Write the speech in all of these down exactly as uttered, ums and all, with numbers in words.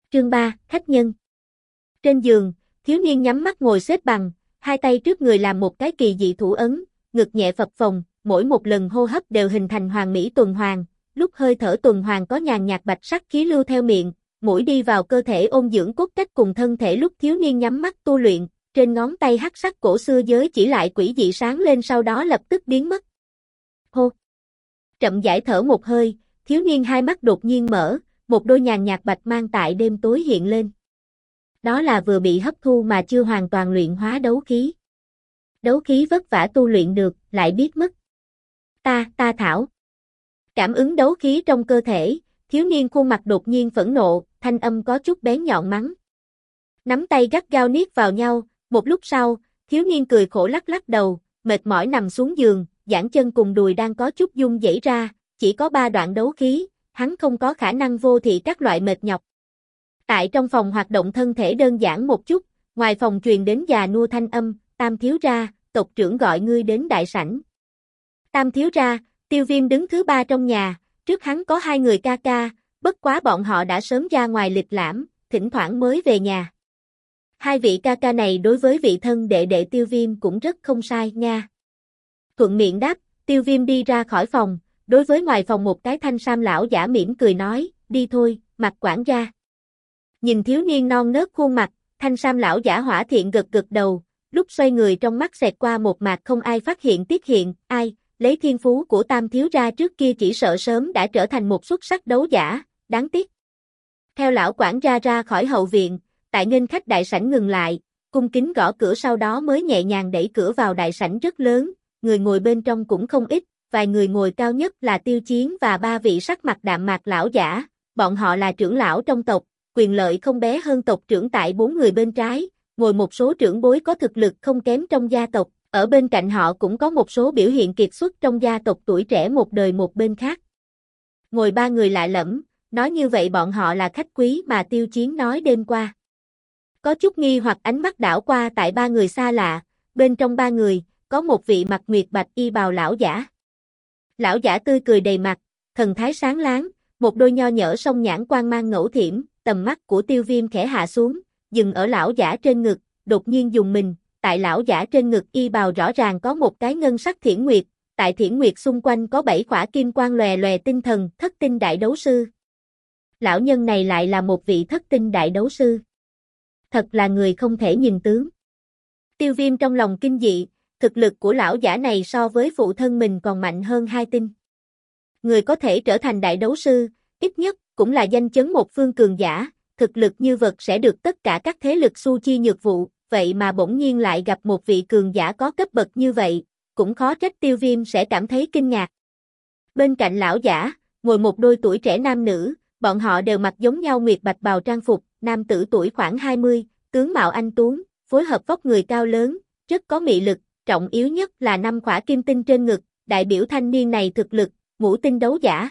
Chương ba, khách nhân. Trên giường, thiếu niên nhắm mắt ngồi xếp bằng, hai tay trước người làm một cái kỳ dị thủ ấn, ngực nhẹ phập phồng, mỗi một lần hô hấp đều hình thành hoàn mỹ tuần hoàn, lúc hơi thở tuần hoàn có nhàn nhạt bạch sắc khí lưu theo miệng, mũi đi vào cơ thể ôn dưỡng cốt cách cùng thân thể. Lúc thiếu niên nhắm mắt tu luyện, trên ngón tay hắc sắc cổ xưa giới chỉ lại quỷ dị sáng lên, sau đó lập tức biến mất. Hô! Chậm rãi thở một hơi, thiếu niên hai mắt đột nhiên mở, một đôi nhàn nhạt bạch mang tại đêm tối hiện lên. Đó là vừa bị hấp thu mà chưa hoàn toàn luyện hóa đấu khí. Đấu khí vất vả tu luyện được, lại biết mất. Ta, ta thảo. Cảm ứng đấu khí trong cơ thể, thiếu niên khuôn mặt đột nhiên phẫn nộ, thanh âm có chút bén nhọn mắng. Nắm tay gắt gao niết vào nhau, một lúc sau, thiếu niên cười khổ lắc lắc đầu, mệt mỏi nằm xuống giường, giãn chân cùng đùi đang có chút run rẩy ra, chỉ có ba đoạn đấu khí, hắn không có khả năng vô thị các loại mệt nhọc. Tại trong phòng hoạt động thân thể đơn giản một chút, ngoài phòng truyền đến già nua thanh âm, Tam thiếu gia, tộc trưởng gọi ngươi đến đại sảnh. Tam thiếu gia, Tiêu Viêm đứng thứ ba trong nhà, trước hắn có hai người ca ca, bất quá bọn họ đã sớm ra ngoài lịch lãm, thỉnh thoảng mới về nhà. Hai vị ca ca này đối với vị thân đệ đệ Tiêu Viêm cũng rất không sai nha. Thuận miệng đáp, Tiêu Viêm đi ra khỏi phòng, đối với ngoài phòng một cái thanh sam lão giả mỉm cười nói, đi thôi, Mạc quản gia. Nhìn thiếu niên non nớt khuôn mặt, thanh sam lão giả hỏa thiện gật gật đầu, lúc xoay người trong mắt xẹt qua một mạc không ai phát hiện tiết hiện, ai, lấy thiên phú của Tam thiếu gia trước kia chỉ sợ sớm đã trở thành một xuất sắc đấu giả, đáng tiếc. Theo lão quản gia ra khỏi hậu viện, tại nghênh khách đại sảnh ngừng lại, cung kính gõ cửa, sau đó mới nhẹ nhàng đẩy cửa vào. Đại sảnh rất lớn, người ngồi bên trong cũng không ít, vài người ngồi cao nhất là Tiêu Chiến và ba vị sắc mặt đạm mạc lão giả, bọn họ là trưởng lão trong tộc, quyền lợi không bé hơn tộc trưởng. Tại bốn người bên trái, ngồi một số trưởng bối có thực lực không kém trong gia tộc, ở bên cạnh họ cũng có một số biểu hiện kiệt xuất trong gia tộc tuổi trẻ một đời một bên khác. Ngồi ba người lạ lẫm, nói như vậy bọn họ là khách quý mà Tiêu Chiến nói đêm qua. Có chút nghi hoặc ánh mắt đảo qua tại ba người xa lạ, bên trong ba người, có một vị mặc nguyệt bạch y bào lão giả. Lão giả tươi cười đầy mặt, thần thái sáng láng, một đôi nho nhỡ song nhãn quang mang ngẫu thiểm, tầm mắt của Tiêu Viêm khẽ hạ xuống, dừng ở lão giả trên ngực, đột nhiên dùng mình, tại lão giả trên ngực y bào rõ ràng có một cái ngân sắc thiển nguyệt, tại thiển nguyệt xung quanh có bảy khỏa kim quang lòe lòe tinh thần, thất tinh đại đấu sư. Lão nhân này lại là một vị thất tinh đại đấu sư. Thật là người không thể nhìn tướng. Tiêu Viêm trong lòng kinh dị, thực lực của lão giả này so với phụ thân mình còn mạnh hơn hai tinh. Người có thể trở thành đại đấu sư, ít nhất cũng là danh chấn một phương cường giả, thực lực như vật sẽ được tất cả các thế lực su chi nhược vụ, vậy mà bỗng nhiên lại gặp một vị cường giả có cấp bậc như vậy, cũng khó trách Tiêu Viêm sẽ cảm thấy kinh ngạc. Bên cạnh lão giả, ngồi một đôi tuổi trẻ nam nữ, bọn họ đều mặc giống nhau nguyệt bạch bào trang phục, nam tử tuổi khoảng hai mươi, tướng mạo anh tuấn, phối hợp vóc người cao lớn, rất có mị lực, trọng yếu nhất là năm khỏa kim tinh trên ngực, đại biểu thanh niên này thực lực, ngũ tinh đấu giả.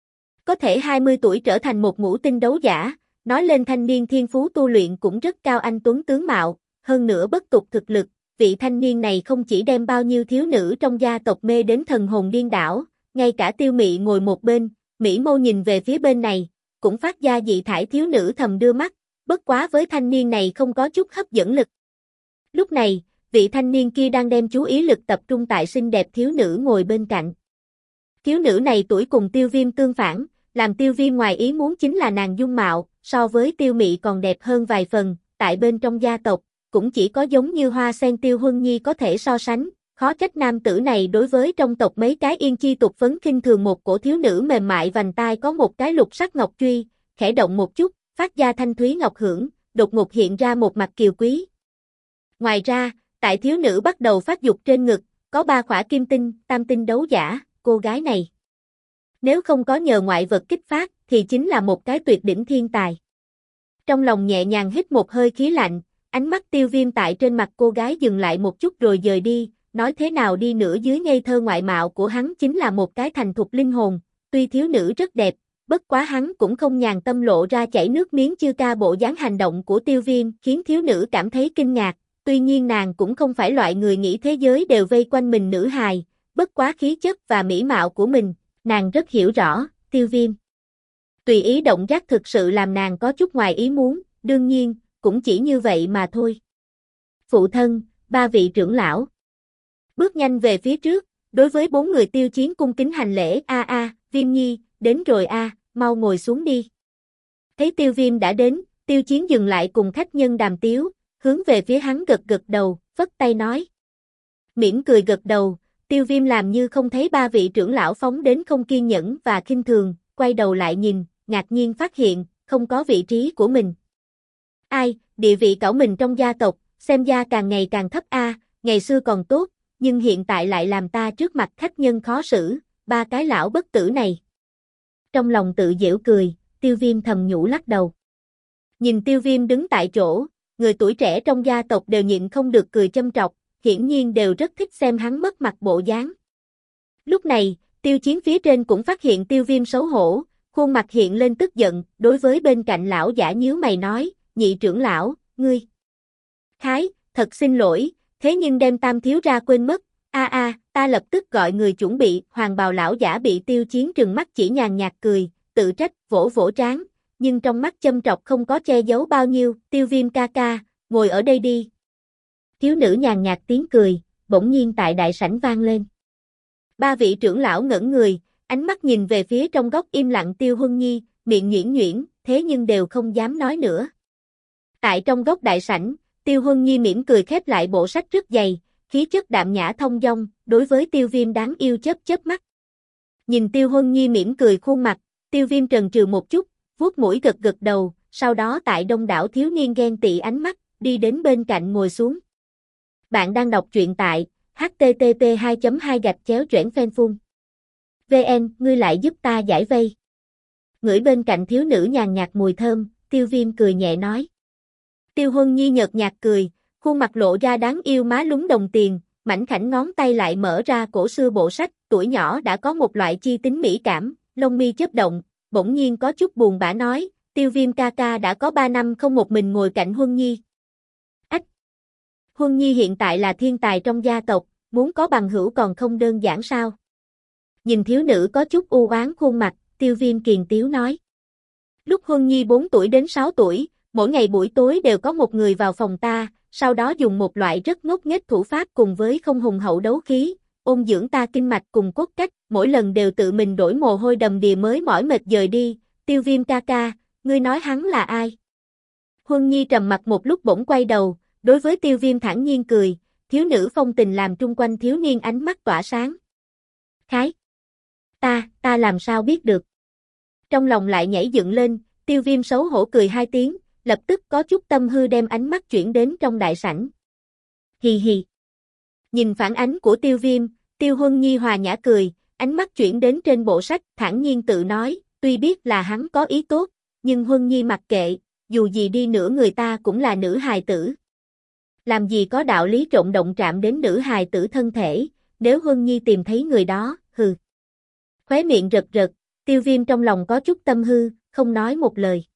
Có thể hai mươi tuổi trở thành một ngũ tinh đấu giả, nói lên thanh niên thiên phú tu luyện cũng rất cao. Anh tuấn tướng mạo, hơn nữa bất tục thực lực, vị thanh niên này không chỉ đem bao nhiêu thiếu nữ trong gia tộc mê đến thần hồn điên đảo, ngay cả Tiêu Mị ngồi một bên, mỹ mâu nhìn về phía bên này, cũng phát ra dị thải. Thiếu nữ thầm đưa mắt, bất quá với thanh niên này không có chút hấp dẫn lực. Lúc này, vị thanh niên kia đang đem chú ý lực tập trung tại xinh đẹp thiếu nữ ngồi bên cạnh. Thiếu nữ này tuổi cùng Tiêu Viêm tương phản, làm Tiêu Viêm ngoài ý muốn chính là nàng dung mạo, so với Tiêu Mị còn đẹp hơn vài phần, tại bên trong gia tộc, cũng chỉ có giống như hoa sen Tiêu Huân Nhi có thể so sánh, khó trách nam tử này đối với trong tộc mấy cái yên chi tục phấn khinh thường. Một cổ thiếu nữ mềm mại vành tai có một cái lục sắc ngọc truy, khẽ động một chút, phát ra thanh thúy ngọc hưởng, đột ngột hiện ra một mặt kiều quý. Ngoài ra, tại thiếu nữ bắt đầu phát dục trên ngực, có ba khỏa kim tinh, tam tinh đấu giả, cô gái này. Nếu không có nhờ ngoại vật kích phát, thì chính là một cái tuyệt đỉnh thiên tài. Trong lòng nhẹ nhàng hít một hơi khí lạnh, ánh mắt Tiêu Viêm tại trên mặt cô gái dừng lại một chút rồi dời đi, nói thế nào đi nữa dưới ngây thơ ngoại mạo của hắn chính là một cái thành thục linh hồn, tuy thiếu nữ rất đẹp, bất quá hắn cũng không nhàn tâm lộ ra chảy nước miếng chưa ca. Bộ dáng hành động của Tiêu Viêm khiến thiếu nữ cảm thấy kinh ngạc, tuy nhiên nàng cũng không phải loại người nghĩ thế giới đều vây quanh mình nữ hài, bất quá khí chất và mỹ mạo của mình, nàng rất hiểu rõ, Tiêu Viêm Tùy ý động giác thực sự làm nàng có chút ngoài ý muốn, đương nhiên, cũng chỉ như vậy mà thôi. Phụ thân, ba vị trưởng lão. Bước nhanh về phía trước, đối với bốn người Tiêu Chiến cung kính hành lễ, a a, Viêm Nhi, đến rồi a, mau ngồi xuống đi. Thấy Tiêu Viêm đã đến, Tiêu Chiến dừng lại cùng khách nhân đàm tiếu, hướng về phía hắn gật gật đầu, phất tay nói. Mỉm cười gật đầu, Tiêu Viêm làm như không thấy ba vị trưởng lão phóng đến không kiên nhẫn và khinh thường, quay đầu lại nhìn, ngạc nhiên phát hiện, không có vị trí của mình. Ai, địa vị cảo mình trong gia tộc, xem ra càng ngày càng thấp a, ngày xưa còn tốt, nhưng hiện tại lại làm ta trước mặt khách nhân khó xử, ba cái lão bất tử này. Trong lòng tự giễu cười, Tiêu Viêm thầm nhủ lắc đầu. Nhìn Tiêu Viêm đứng tại chỗ, người tuổi trẻ trong gia tộc đều nhịn không được cười châm trọc, hiển nhiên đều rất thích xem hắn mất mặt bộ dáng. Lúc này, Tiêu Chiến phía trên cũng phát hiện Tiêu Viêm xấu hổ, khuôn mặt hiện lên tức giận, đối với bên cạnh lão giả nhíu mày nói, nhị trưởng lão, ngươi. Khái, thật xin lỗi, thế nhưng đem Tam thiếu ra quên mất, a a, ta lập tức gọi người chuẩn bị, hoàng bào lão giả bị Tiêu Chiến trừng mắt chỉ nhàn nhạt cười, tự trách, vỗ vỗ trán, nhưng trong mắt châm trọc không có che giấu bao nhiêu, Tiêu Viêm ca ca, ngồi ở đây đi. Thiếu nữ nhàn nhạt tiếng cười, bỗng nhiên tại đại sảnh vang lên. Ba vị trưởng lão ngẩn người, ánh mắt nhìn về phía trong góc im lặng Tiêu Huân Nhi, miệng nhuyễn nhuyễn, thế nhưng đều không dám nói nữa. Tại trong góc đại sảnh, Tiêu Huân Nhi mỉm cười khép lại bộ sách rất dày, khí chất đạm nhã thông dong, đối với Tiêu Viêm đáng yêu chớp chớp mắt. Nhìn Tiêu Huân Nhi mỉm cười khuôn mặt, Tiêu Viêm trần trừ một chút, vuốt mũi gật gật đầu, sau đó tại đông đảo thiếu niên ghen tị ánh mắt, đi đến bên cạnh ngồi xuống. Bạn đang đọc truyện tại h t t p hai chấm hai gạch chéo choảng phen phun. vn, ngươi lại giúp ta giải vây. Ngửi bên cạnh thiếu nữ nhàn nhạt mùi thơm, Tiêu Viêm cười nhẹ nói. Tiêu Huân Nhi nhợt nhạt cười, khuôn mặt lộ ra đáng yêu má lúm đồng tiền, mảnh khảnh ngón tay lại mở ra cổ xưa bộ sách, tuổi nhỏ đã có một loại chi tính mỹ cảm, lông mi chớp động, bỗng nhiên có chút buồn bã nói, Tiêu Viêm ca ca đã có ba năm không một mình ngồi cạnh Huân Nhi. Ách! Huân Nhi hiện tại là thiên tài trong gia tộc, muốn có bằng hữu còn không đơn giản sao? Nhìn thiếu nữ có chút u oán khuôn mặt, Tiêu Viêm kiền tiếu nói. Lúc Huân Nhi bốn tuổi đến sáu tuổi, mỗi ngày buổi tối đều có một người vào phòng ta, sau đó dùng một loại rất ngốc nghếch thủ pháp cùng với không hùng hậu đấu khí, ôn dưỡng ta kinh mạch cùng cốt cách, mỗi lần đều tự mình đổ mồ hôi đầm đìa mới mỏi mệt dời đi, Tiêu Viêm ca ca, ngươi nói hắn là ai? Huân Nhi trầm mặt một lúc bỗng quay đầu, đối với Tiêu Viêm thản nhiên cười, thiếu nữ phong tình làm trung quanh thiếu niên ánh mắt tỏa sáng. Khái! Ta, ta làm sao biết được? Trong lòng lại nhảy dựng lên, Tiêu Viêm xấu hổ cười hai tiếng, lập tức có chút tâm hư đem ánh mắt chuyển đến trong đại sảnh. Hì hì. Nhìn phản ánh của Tiêu Viêm, Tiêu Huân Nhi hòa nhã cười, ánh mắt chuyển đến trên bộ sách, thản nhiên tự nói, tuy biết là hắn có ý tốt, nhưng Huân Nhi mặc kệ, dù gì đi nữa người ta cũng là nữ hài tử. Làm gì có đạo lý trộn động chạm đến nữ hài tử thân thể, nếu Huân Nhi tìm thấy người đó, hừ. Khóe miệng rật rật, Tiêu Viêm trong lòng có chút tâm hư, không nói một lời.